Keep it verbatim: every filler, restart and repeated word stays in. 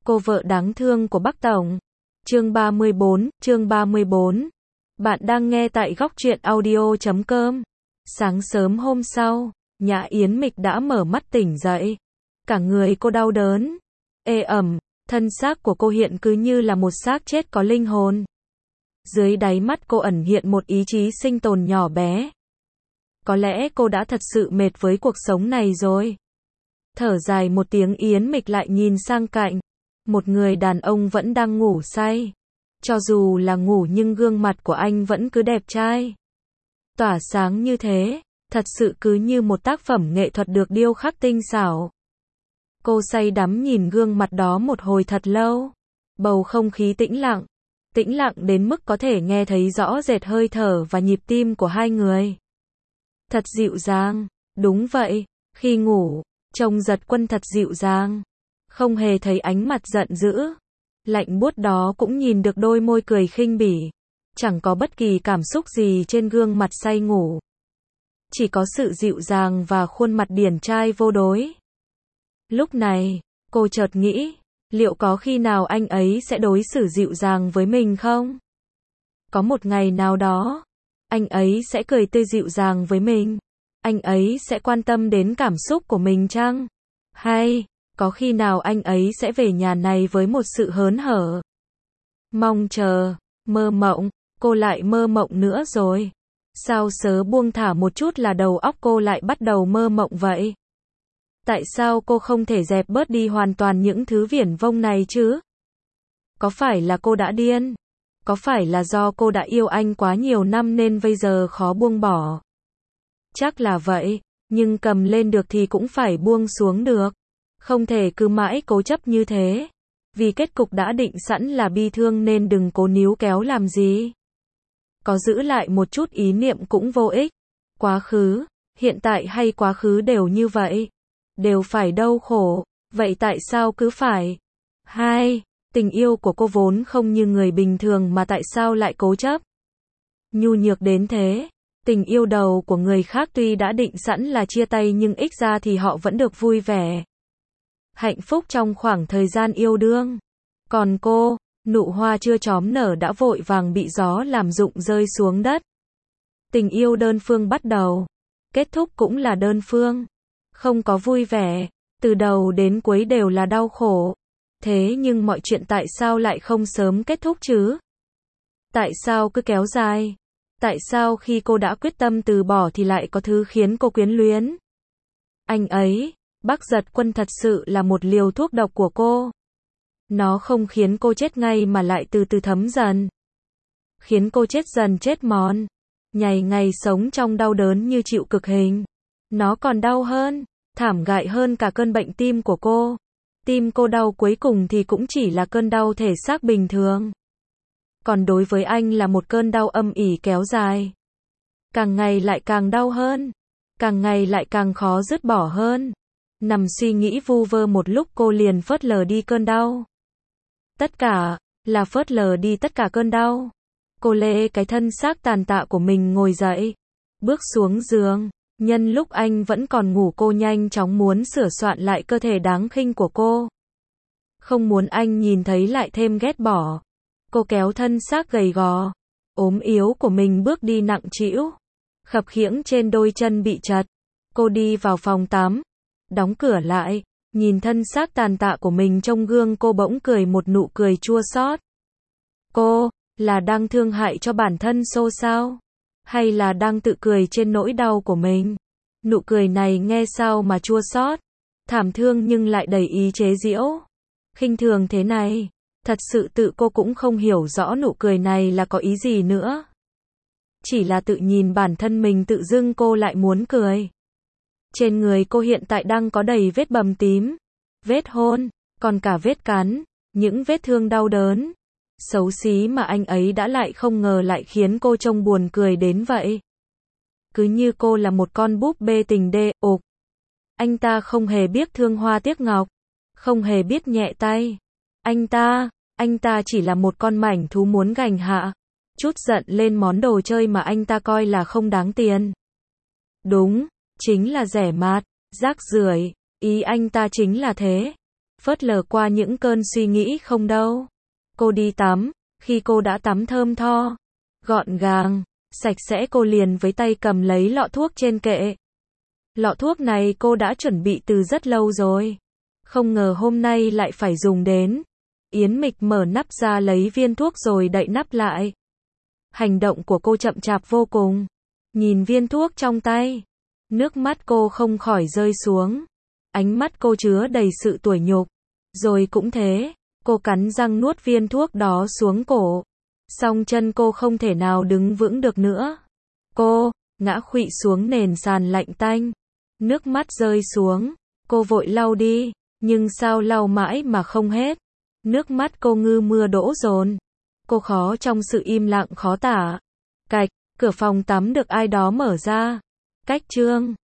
Cô vợ đáng thương của Bắc Tổng. Chương ba mươi bốn, chương ba mươi bốn. Bạn đang nghe tại góc truyện audio chấm com. Sáng sớm hôm sau, Nhã Yến Mịch đã mở mắt tỉnh dậy. Cả người cô đau đớn, ê ẩm, thân xác của cô hiện cứ như là một xác chết có linh hồn. Dưới đáy mắt cô ẩn hiện một ý chí sinh tồn nhỏ bé. Có lẽ cô đã thật sự mệt với cuộc sống này rồi. Thở dài một tiếng, Yến Mịch lại nhìn sang cạnh. Một người đàn ông vẫn đang ngủ say. Cho dù là ngủ nhưng gương mặt của anh vẫn cứ đẹp trai, tỏa sáng như thế, thật sự cứ như một tác phẩm nghệ thuật được điêu khắc tinh xảo. Cô say đắm nhìn gương mặt đó một hồi thật lâu. Bầu không khí tĩnh lặng, tĩnh lặng đến mức có thể nghe thấy rõ rệt hơi thở và nhịp tim của hai người. Thật dịu dàng, đúng vậy, khi ngủ, trông Giật Quân thật dịu dàng. Không hề thấy ánh mặt giận dữ, lạnh buốt đó, cũng nhìn được đôi môi cười khinh bỉ. Chẳng có bất kỳ cảm xúc gì trên gương mặt say ngủ. Chỉ có sự dịu dàng và khuôn mặt điển trai vô đối. Lúc này, cô chợt nghĩ, liệu có khi nào anh ấy sẽ đối xử dịu dàng với mình không? Có một ngày nào đó, anh ấy sẽ cười tươi dịu dàng với mình. Anh ấy sẽ quan tâm đến cảm xúc của mình chăng? Hay, có khi nào anh ấy sẽ về nhà này với một sự hớn hở? Mong chờ, mơ mộng, cô lại mơ mộng nữa rồi. Sao sớ buông thả một chút là đầu óc cô lại bắt đầu mơ mộng vậy? Tại sao cô không thể dẹp bớt đi hoàn toàn những thứ viển vông này chứ? Có phải là cô đã điên? Có phải là do cô đã yêu anh quá nhiều năm nên bây giờ khó buông bỏ? Chắc là vậy, nhưng cầm lên được thì cũng phải buông xuống được. Không thể cứ mãi cố chấp như thế. Vì kết cục đã định sẵn là bi thương nên đừng cố níu kéo làm gì. Có giữ lại một chút ý niệm cũng vô ích. Quá khứ, hiện tại hay quá khứ đều như vậy. Đều phải đau khổ, vậy tại sao cứ phải? Hai, tình yêu của cô vốn không như người bình thường mà tại sao lại cố chấp? Nhu nhược đến thế. Tình yêu đầu của người khác tuy đã định sẵn là chia tay nhưng ít ra thì họ vẫn được vui vẻ, hạnh phúc trong khoảng thời gian yêu đương. Còn cô, nụ hoa chưa chóm nở đã vội vàng bị gió làm rụng rơi xuống đất. Tình yêu đơn phương bắt đầu, kết thúc cũng là đơn phương. Không có vui vẻ, từ đầu đến cuối đều là đau khổ. Thế nhưng mọi chuyện tại sao lại không sớm kết thúc chứ? Tại sao cứ kéo dài? Tại sao khi cô đã quyết tâm từ bỏ thì lại có thứ khiến cô quyến luyến? Anh ấy, Bác Giật Quân thật sự là một liều thuốc độc của cô. Nó không khiến cô chết ngay mà lại từ từ thấm dần. Khiến cô chết dần chết mòn. Ngày ngày sống trong đau đớn như chịu cực hình. Nó còn đau hơn, thảm gại hơn cả cơn bệnh tim của cô. Tim cô đau cuối cùng thì cũng chỉ là cơn đau thể xác bình thường. Còn đối với anh là một cơn đau âm ỉ kéo dài. Càng ngày lại càng đau hơn. Càng ngày lại càng khó dứt bỏ hơn. Nằm suy nghĩ vu vơ một lúc cô liền phớt lờ đi cơn đau. Tất cả, là phớt lờ đi tất cả cơn đau. Cô lê cái thân xác tàn tạ của mình ngồi dậy. Bước xuống giường. Nhân lúc anh vẫn còn ngủ cô nhanh chóng muốn sửa soạn lại cơ thể đáng khinh của cô. Không muốn anh nhìn thấy lại thêm ghét bỏ. Cô kéo thân xác gầy gò, ốm yếu của mình bước đi nặng trĩu, khập khiễng trên đôi chân bị chật. Cô đi vào phòng tắm, đóng cửa lại, nhìn thân xác tàn tạ của mình trong gương cô bỗng cười một nụ cười chua xót. Cô, là đang thương hại cho bản thân xô sao? Hay là đang tự cười trên nỗi đau của mình? Nụ cười này nghe sao mà chua xót, thảm thương nhưng lại đầy ý chế giễu, khinh thường thế này. Thật sự tự cô cũng không hiểu rõ nụ cười này là có ý gì nữa. Chỉ là tự nhìn bản thân mình tự dưng cô lại muốn cười. Trên người cô hiện tại đang có đầy vết bầm tím, vết hôn, còn cả vết cắn, những vết thương đau đớn, xấu xí mà anh ấy đã lại không ngờ lại khiến cô trông buồn cười đến vậy. Cứ như cô là một con búp bê tình đê, ục. Anh ta không hề biết thương hoa tiếc ngọc, không hề biết nhẹ tay. Anh ta, anh ta chỉ là một con mảnh thú muốn gành hạ, chút giận lên món đồ chơi mà anh ta coi là không đáng tiền. Đúng, chính là rẻ mạt, rác rưởi, ý anh ta chính là thế. phớt lờ qua những cơn suy nghĩ không đâu. Cô đi tắm, khi cô đã tắm thơm tho, gọn gàng, sạch sẽ, cô liền với tay cầm lấy lọ thuốc trên kệ. Lọ thuốc này cô đã chuẩn bị từ rất lâu rồi. Không ngờ hôm nay lại phải dùng đến. Yến Mịch mở nắp ra lấy viên thuốc rồi đậy nắp lại. Hành động của cô chậm chạp vô cùng. Nhìn viên thuốc trong tay, nước mắt cô không khỏi rơi xuống. Ánh mắt cô chứa đầy sự tủi nhục. Rồi cũng thế, cô cắn răng nuốt viên thuốc đó xuống cổ. Song chân cô không thể nào đứng vững được nữa. Cô ngã khuỵu xuống nền sàn lạnh tanh. Nước mắt rơi xuống, cô vội lau đi, nhưng sao lau mãi mà không hết. Nước mắt cô như mưa đổ dồn. Cô khó trong sự im lặng khó tả. Cạch, cửa phòng tắm được ai đó mở ra. Cách chương